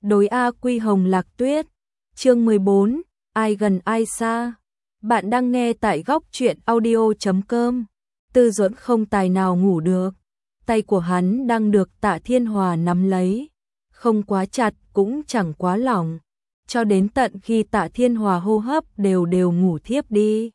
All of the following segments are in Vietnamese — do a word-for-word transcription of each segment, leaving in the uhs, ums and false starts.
Đối A Quy Hồng Lạc Tuyết, chương mười bốn, ai gần ai xa. Bạn đang nghe tại góc truyện audio chấm com. Tư Duẫn không tài nào ngủ được, tay của hắn đang được Tạ Thiên Hòa nắm lấy, không quá chặt cũng chẳng quá lỏng, cho đến tận khi Tạ Thiên Hòa hô hấp đều đều ngủ thiếp đi.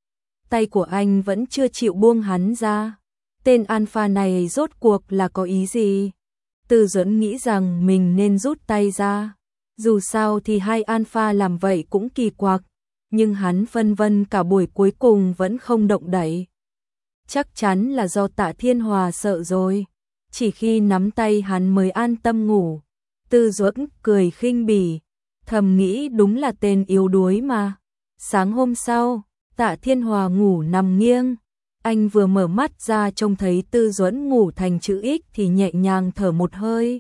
Tay của anh vẫn chưa chịu buông hắn ra. Tên alpha này rốt cuộc là có ý gì? Tư Duẫn nghĩ rằng mình nên rút tay ra. Dù sao thì hai alpha làm vậy cũng kỳ quặc, nhưng hắn phân vân cả buổi cuối cùng vẫn không động đậy. Chắc chắn là do Tạ Thiên Hòa sợ rồi. Chỉ khi nắm tay hắn mới an tâm ngủ. Tư Duẫn cười khinh bỉ, thầm nghĩ đúng là tên yếu đuối mà. Sáng hôm sau, Tạ Thiên Hòa ngủ nằm nghiêng. Anh vừa mở mắt ra trông thấy Tư Duẫn ngủ thành chữ X thì nhẹ nhàng thở một hơi.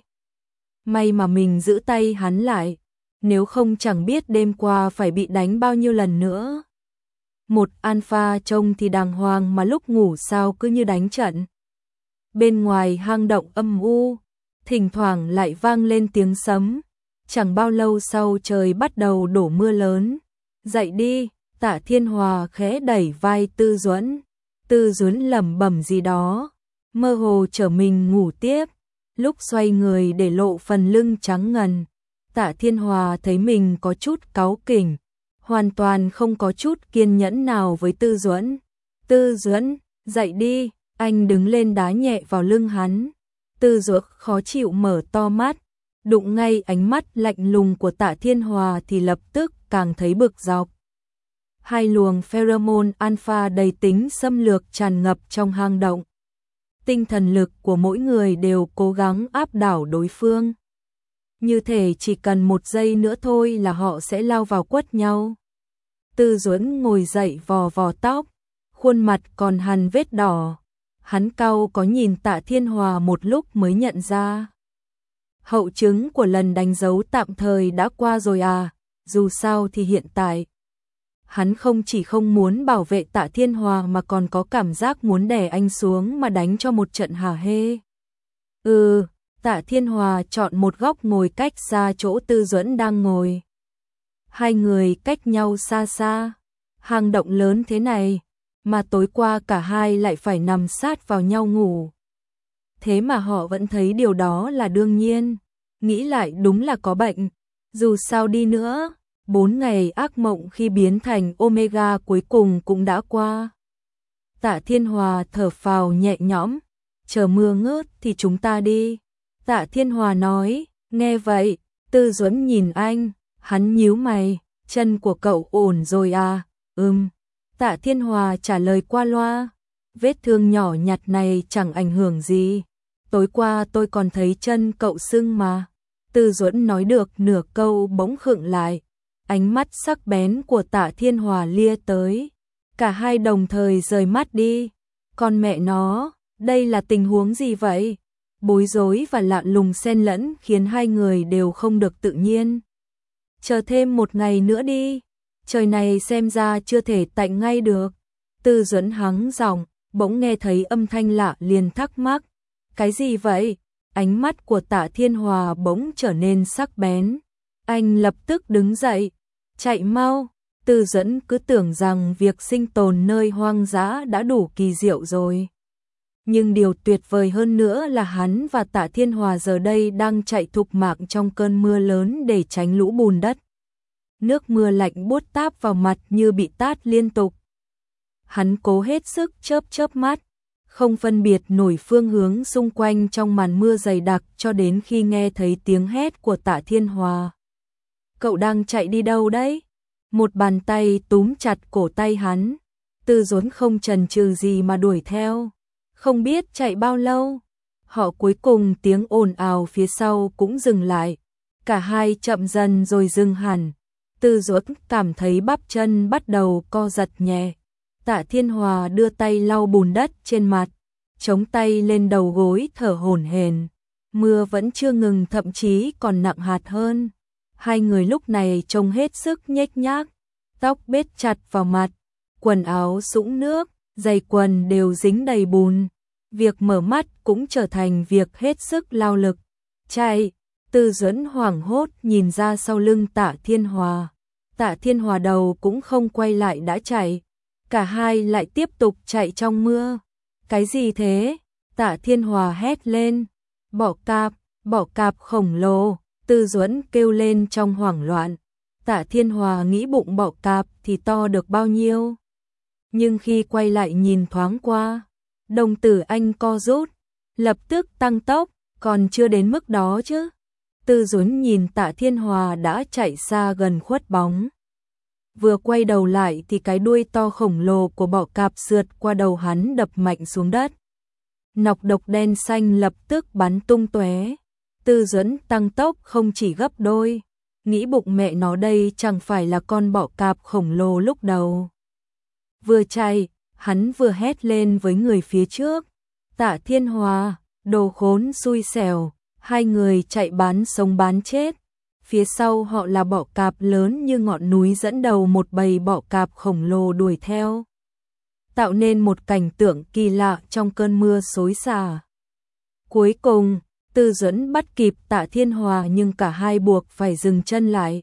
May mà mình giữ tay hắn lại, nếu không chẳng biết đêm qua phải bị đánh bao nhiêu lần nữa. Một alpha trông thì đàng hoàng mà lúc ngủ sao cứ như đánh trận. Bên ngoài hang động âm u, thỉnh thoảng lại vang lên tiếng sấm. Chẳng bao lâu sau trời bắt đầu đổ mưa lớn. Dậy đi, Tạ Thiên Hòa khẽ đẩy vai Tư Duẫn. Tư Duẫn lẩm bẩm gì đó, mơ hồ trở mình ngủ tiếp. Lúc xoay người để lộ phần lưng trắng ngần, Tạ Thiên Hòa thấy mình có chút cáu kỉnh, hoàn toàn không có chút kiên nhẫn nào với Tư Duẫn. Tư Duẫn, dậy đi, anh đứng lên đá nhẹ vào lưng hắn. Tư Duẫn khó chịu mở to mắt, đụng ngay ánh mắt lạnh lùng của Tạ Thiên Hòa thì lập tức càng thấy bực dọc. Hai luồng pheromone alpha đầy tính xâm lược tràn ngập trong hang động. Tinh thần lực của mỗi người đều cố gắng áp đảo đối phương. Như thể chỉ cần một giây nữa thôi là họ sẽ lao vào quất nhau. Tư Duẫn ngồi dậy vò vò tóc, khuôn mặt còn hằn vết đỏ. Hắn cau có nhìn Tạ Thiên Hòa một lúc mới nhận ra. Hậu chứng của lần đánh dấu tạm thời đã qua rồi à, dù sao thì hiện tại. Hắn không chỉ không muốn bảo vệ Tạ Thiên Hòa mà còn có cảm giác muốn đè anh xuống mà đánh cho một trận hả hê. Ừ, Tạ Thiên Hòa chọn một góc ngồi cách xa chỗ Tư Duẫn đang ngồi. Hai người cách nhau xa xa, hang động lớn thế này, mà tối qua cả hai lại phải nằm sát vào nhau ngủ. Thế mà họ vẫn thấy điều đó là đương nhiên, nghĩ lại đúng là có bệnh, dù sao đi nữa. Bốn ngày ác mộng khi biến thành Omega cuối cùng cũng đã qua. Tạ Thiên Hòa thở phào nhẹ nhõm, chờ mưa ngớt thì chúng ta đi. Tạ Thiên Hòa nói, nghe vậy, Tư Duẫn nhìn anh, hắn nhíu mày, chân của cậu ổn rồi à, ừm. Tạ Thiên Hòa trả lời qua loa, vết thương nhỏ nhặt này chẳng ảnh hưởng gì. Tối qua tôi còn thấy chân cậu sưng mà. Tư Duẫn nói được nửa câu bỗng khựng lại. Ánh mắt sắc bén của Tạ Thiên Hòa lia tới. Cả hai đồng thời rời mắt đi. Con mẹ nó, đây là tình huống gì vậy? Bối rối và lạ lùng xen lẫn khiến hai người đều không được tự nhiên. Chờ thêm một ngày nữa đi. Trời này xem ra chưa thể tạnh ngay được. Tư Duẫn hắng giọng, bỗng nghe thấy âm thanh lạ liền thắc mắc. Cái gì vậy? Ánh mắt của Tạ Thiên Hòa bỗng trở nên sắc bén. Anh lập tức đứng dậy, chạy mau. Tư Duẫn cứ tưởng rằng việc sinh tồn nơi hoang dã đã đủ kỳ diệu rồi. Nhưng điều tuyệt vời hơn nữa là hắn và Tạ Thiên Hòa giờ đây đang chạy thục mạng trong cơn mưa lớn để tránh lũ bùn đất. Nước mưa lạnh buốt táp vào mặt như bị tát liên tục. Hắn cố hết sức chớp chớp mắt, không phân biệt nổi phương hướng xung quanh trong màn mưa dày đặc cho đến khi nghe thấy tiếng hét của Tạ Thiên Hòa. Cậu đang chạy đi đâu đấy? Một bàn tay túm chặt cổ tay hắn. Tư Duẫn không chần chừ gì mà đuổi theo. Không biết chạy bao lâu, họ cuối cùng tiếng ồn ào phía sau cũng dừng lại. Cả hai chậm dần rồi dừng hẳn. Tư Duẫn cảm thấy bắp chân bắt đầu co giật nhẹ. Tạ Thiên Hòa đưa tay lau bùn đất trên mặt, chống tay lên đầu gối thở hổn hển. Mưa vẫn chưa ngừng, thậm chí còn nặng hạt hơn. Hai người lúc này trông hết sức nhếch nhác, tóc bết chặt vào mặt, quần áo sũng nước, giày quần đều dính đầy bùn. Việc mở mắt cũng trở thành việc hết sức lao lực. Chạy, Tư Duẫn hoảng hốt nhìn ra sau lưng Tạ Thiên Hòa. Tạ Thiên Hòa đầu cũng không quay lại đã chạy. Cả hai lại tiếp tục chạy trong mưa. Cái gì thế? Tạ Thiên Hòa hét lên. Bọ cạp, bọ cạp khổng lồ. Tư Duẫn kêu lên trong hoảng loạn. Tạ Thiên Hòa nghĩ bụng bọ cạp thì to được bao nhiêu. Nhưng khi quay lại nhìn thoáng qua, đồng tử anh co rút, lập tức tăng tốc, còn chưa đến mức đó chứ. Tư Duẫn nhìn Tạ Thiên Hòa đã chạy xa gần khuất bóng. Vừa quay đầu lại thì cái đuôi to khổng lồ của bọ cạp sượt qua đầu hắn đập mạnh xuống đất. Nọc độc đen xanh lập tức bắn tung tóe. Tư Duẫn tăng tốc không chỉ gấp đôi, nghĩ bụng mẹ nó đây chẳng phải là con bọ cạp khổng lồ lúc đầu. Vừa chạy, hắn vừa hét lên với người phía trước. Tạ Thiên Hòa, đồ khốn xui xẻo, hai người chạy bán sống bán chết. Phía sau họ là bọ cạp lớn như ngọn núi dẫn đầu một bầy bọ cạp khổng lồ đuổi theo, tạo nên một cảnh tượng kỳ lạ trong cơn mưa xối xả. Cuối cùng, Tư Duẫn bắt kịp Tạ Thiên Hòa nhưng cả hai buộc phải dừng chân lại.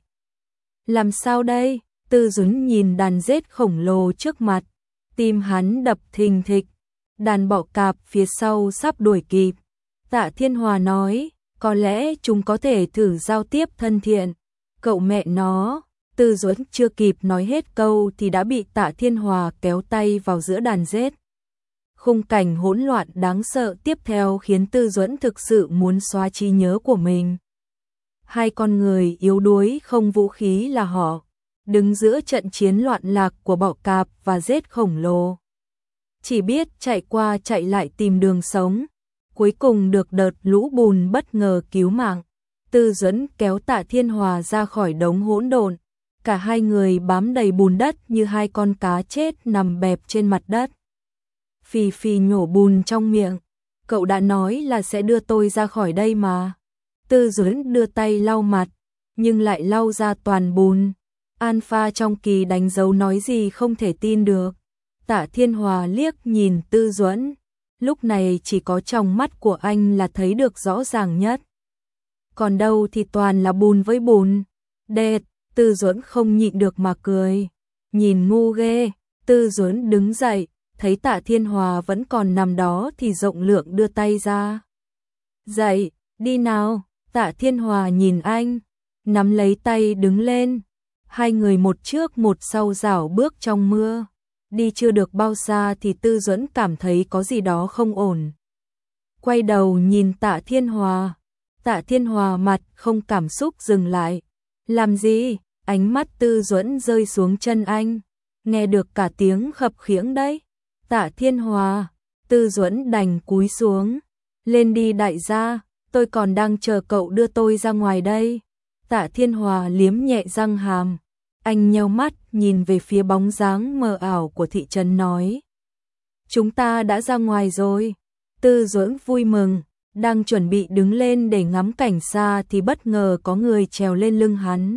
Làm sao đây? Tư Duẫn nhìn đàn rết khổng lồ trước mặt, tim hắn đập thình thịch. Đàn bọ cạp phía sau sắp đuổi kịp. Tạ Thiên Hòa nói, có lẽ chúng có thể thử giao tiếp thân thiện. Cậu mẹ nó. Tư Duẫn chưa kịp nói hết câu thì đã bị Tạ Thiên Hòa kéo tay vào giữa đàn rết. Khung cảnh hỗn loạn đáng sợ tiếp theo khiến Tư Duẫn thực sự muốn xóa trí nhớ của mình. Hai con người yếu đuối không vũ khí là họ, đứng giữa trận chiến loạn lạc của bọ cạp và rết khổng lồ. Chỉ biết chạy qua chạy lại tìm đường sống, cuối cùng được đợt lũ bùn bất ngờ cứu mạng. Tư Duẫn kéo Tạ Thiên Hòa ra khỏi đống hỗn độn, cả hai người bám đầy bùn đất như hai con cá chết nằm bẹp trên mặt đất. Phì phì nhổ bùn trong miệng, cậu đã nói là sẽ đưa tôi ra khỏi đây mà. Tư Duẫn đưa tay lau mặt, nhưng lại lau ra toàn bùn. Alpha trong kỳ đánh dấu nói gì không thể tin được. Tạ Thiên Hòa liếc nhìn Tư Duẫn, lúc này chỉ có trong mắt của anh là thấy được rõ ràng nhất. Còn đâu thì toàn là bùn với bùn. Đệt, Tư Duẫn không nhịn được mà cười. Nhìn ngu ghê. Tư Duẫn đứng dậy, thấy Tạ Thiên Hòa vẫn còn nằm đó thì rộng lượng đưa tay ra. Dậy, đi nào. Tạ Thiên Hòa nhìn anh, nắm lấy tay đứng lên. Hai người một trước một sau rảo bước trong mưa. Đi chưa được bao xa thì Tư Duẫn cảm thấy có gì đó không ổn. Quay đầu nhìn Tạ Thiên Hòa. Tạ Thiên Hòa mặt không cảm xúc dừng lại. Làm gì? Ánh mắt Tư Duẫn rơi xuống chân anh. Nghe được cả tiếng khập khiễng đấy. Tạ Thiên Hòa. Tư Duẫn đành cúi xuống. Lên đi đại gia, tôi còn đang chờ cậu đưa tôi ra ngoài đây. Tạ Thiên Hòa liếm nhẹ răng hàm. Anh nheo mắt nhìn về phía bóng dáng mờ ảo của thị trấn nói. Chúng ta đã ra ngoài rồi. Tư Duẫn vui mừng, đang chuẩn bị đứng lên để ngắm cảnh xa thì bất ngờ có người trèo lên lưng hắn.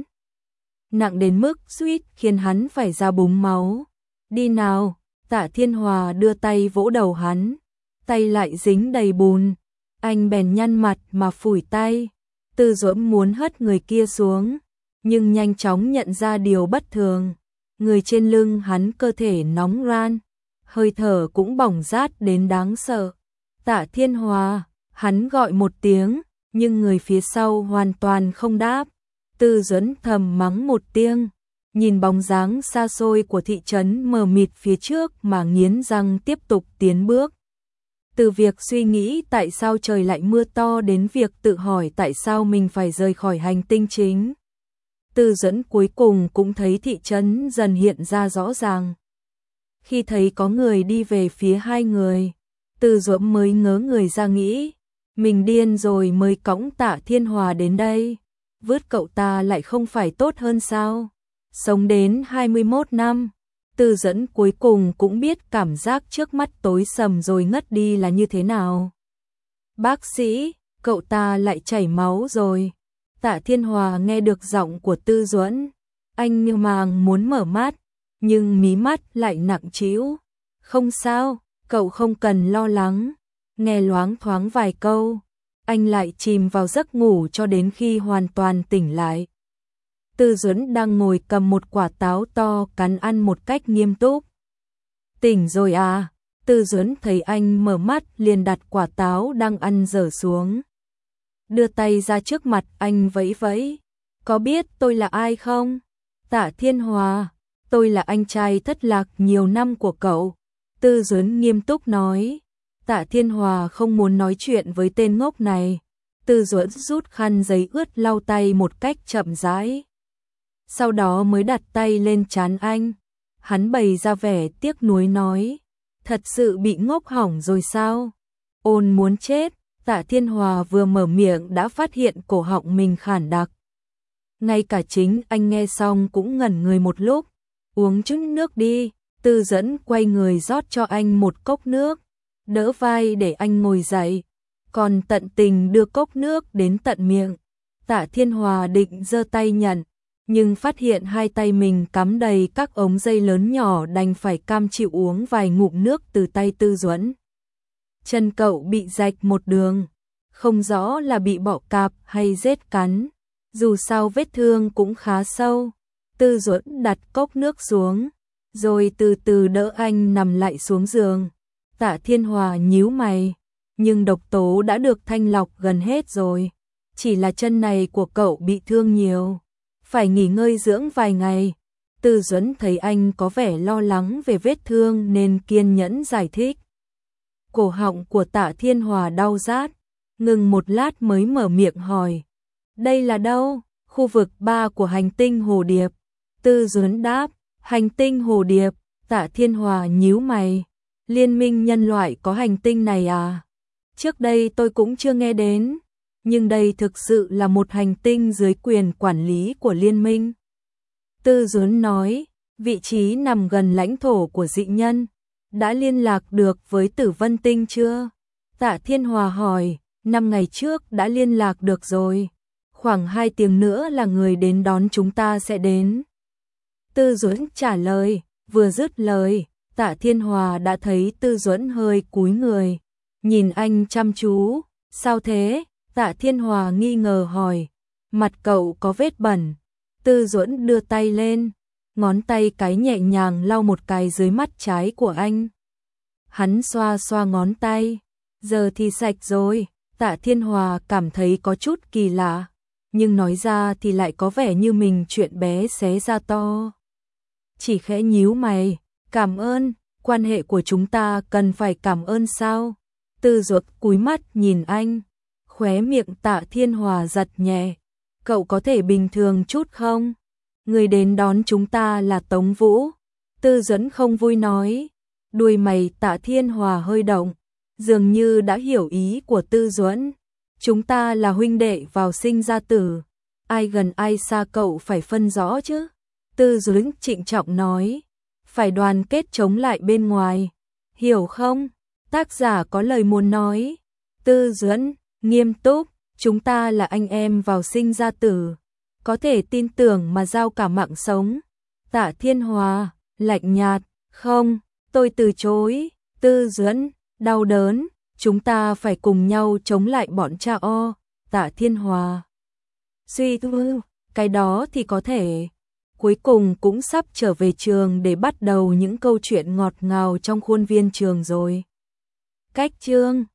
Nặng đến mức suýt khiến hắn phải ra búng máu. Đi nào. Tạ Thiên Hòa đưa tay vỗ đầu hắn. Tay lại dính đầy bùn. Anh bèn nhăn mặt mà phủi tay. Tư Duẫn muốn hất người kia xuống, nhưng nhanh chóng nhận ra điều bất thường. Người trên lưng hắn cơ thể nóng ran, hơi thở cũng bỏng rát đến đáng sợ. Tạ Thiên Hòa, hắn gọi một tiếng, nhưng người phía sau hoàn toàn không đáp. Tư Duẫn thầm mắng một tiếng, nhìn bóng dáng xa xôi của thị trấn mờ mịt phía trước mà nghiến răng tiếp tục tiến bước. Từ việc suy nghĩ tại sao trời lại mưa to đến việc tự hỏi tại sao mình phải rời khỏi hành tinh chính. Tư Duẫn cuối cùng cũng thấy thị trấn dần hiện ra rõ ràng. Khi thấy có người đi về phía hai người, Tư Duẫn mới ngớ người ra nghĩ, mình điên rồi mới cõng Tạ Thiên Hòa đến đây. Vứt cậu ta lại không phải tốt hơn sao? Sống đến hai mươi mốt năm, Tư Duẫn cuối cùng cũng biết cảm giác trước mắt tối sầm rồi ngất đi là như thế nào. Bác sĩ, cậu ta lại chảy máu rồi. Tạ Thiên Hòa nghe được giọng của Tư Duẫn, anh như màng muốn mở mắt, nhưng mí mắt lại nặng trĩu. Không sao, cậu không cần lo lắng. Nghe loáng thoáng vài câu, anh lại chìm vào giấc ngủ cho đến khi hoàn toàn tỉnh lại. Tư Duẫn đang ngồi cầm một quả táo to cắn ăn một cách nghiêm túc. Tỉnh rồi à? Tư Duẫn thấy anh mở mắt liền đặt quả táo đang ăn dở xuống. Đưa tay ra trước mặt anh vẫy vẫy. Có biết tôi là ai không? Tạ Thiên Hòa, tôi là anh trai thất lạc nhiều năm của cậu. Tư Duẫn nghiêm túc nói. Tạ Thiên Hòa không muốn nói chuyện với tên ngốc này. Tư Duẫn rút khăn giấy ướt lau tay một cách chậm rãi. Sau đó mới đặt tay lên trán anh. Hắn bày ra vẻ tiếc nuối nói. Thật sự bị ngốc hỏng rồi sao? Ôn muốn chết. Tạ Thiên Hòa vừa mở miệng đã phát hiện cổ họng mình khản đặc. Ngay cả chính anh nghe xong cũng ngẩn người một lúc. Uống chút nước đi. Tư Duẫn quay người rót cho anh một cốc nước. Đỡ vai để anh ngồi dậy. Còn tận tình đưa cốc nước đến tận miệng. Tạ Thiên Hòa định giơ tay nhận. Nhưng phát hiện hai tay mình cắm đầy các ống dây lớn nhỏ đành phải cam chịu uống vài ngụm nước từ tay Tư Duẫn. Chân cậu bị rạch một đường. Không rõ là bị bọ cạp hay rết cắn. Dù sao vết thương cũng khá sâu. Tư Duẫn đặt cốc nước xuống. Rồi từ từ đỡ anh nằm lại xuống giường. Tạ Thiên Hòa nhíu mày. Nhưng độc tố đã được thanh lọc gần hết rồi. Chỉ là chân này của cậu bị thương nhiều. Phải nghỉ ngơi dưỡng vài ngày. Tư Duẫn thấy anh có vẻ lo lắng về vết thương nên kiên nhẫn giải thích. Cổ họng của Tạ Thiên Hòa đau rát. Ngừng một lát mới mở miệng hỏi. Đây là đâu? Khu vực ba của hành tinh Hồ Điệp. Tư Duẫn đáp. Hành tinh Hồ Điệp. Tạ Thiên Hòa nhíu mày. Liên minh nhân loại có hành tinh này à? Trước đây tôi cũng chưa nghe đến. Nhưng đây thực sự là một hành tinh dưới quyền quản lý của liên minh. Tư Duẫn nói. Vị trí nằm gần lãnh thổ của dị nhân. Đã liên lạc được với Tử Vân Tinh chưa? Tạ Thiên Hòa hỏi. Năm ngày trước đã liên lạc được rồi. Khoảng hai tiếng nữa là người đến đón chúng ta sẽ đến. Tư Duẫn trả lời. Vừa dứt lời, Tạ Thiên Hòa đã thấy Tư Duẫn hơi cúi người. Nhìn anh chăm chú. Sao thế? Tạ Thiên Hòa nghi ngờ hỏi. Mặt cậu có vết bẩn. Tư Duẫn đưa tay lên. Ngón tay cái nhẹ nhàng lau một cái dưới mắt trái của anh. Hắn xoa xoa ngón tay. Giờ thì sạch rồi. Tạ Thiên Hòa cảm thấy có chút kỳ lạ. Nhưng nói ra thì lại có vẻ như mình chuyện bé xé ra to. Chỉ khẽ nhíu mày. Cảm ơn. Quan hệ của chúng ta cần phải cảm ơn sao? Tư Duẫn cúi mắt nhìn anh. Khóe miệng Tạ Thiên Hòa giật nhẹ. Cậu có thể bình thường chút không? Người đến đón chúng ta là Tống Vũ. Tư Duẫn không vui nói. Đuôi mày Tạ Thiên Hòa hơi động. Dường như đã hiểu ý của Tư Duẫn. Chúng ta là huynh đệ vào sinh ra tử. Ai gần ai xa cậu phải phân rõ chứ. Tư Duẫn trịnh trọng nói. Phải đoàn kết chống lại bên ngoài. Hiểu không? Tác giả có lời muốn nói. Tư Duẫn nghiêm túc. Chúng ta là anh em vào sinh ra tử. Có thể tin tưởng mà giao cả mạng sống. Tạ Thiên Hòa lạnh nhạt. Không, tôi từ chối. Tư Duẫn đau đớn. Chúng ta phải cùng nhau chống lại bọn cha o. Tạ Thiên Hòa suy tư. Cái đó thì có thể. Cuối cùng cũng sắp trở về trường để bắt đầu những câu chuyện ngọt ngào trong khuôn viên trường rồi. Cách chương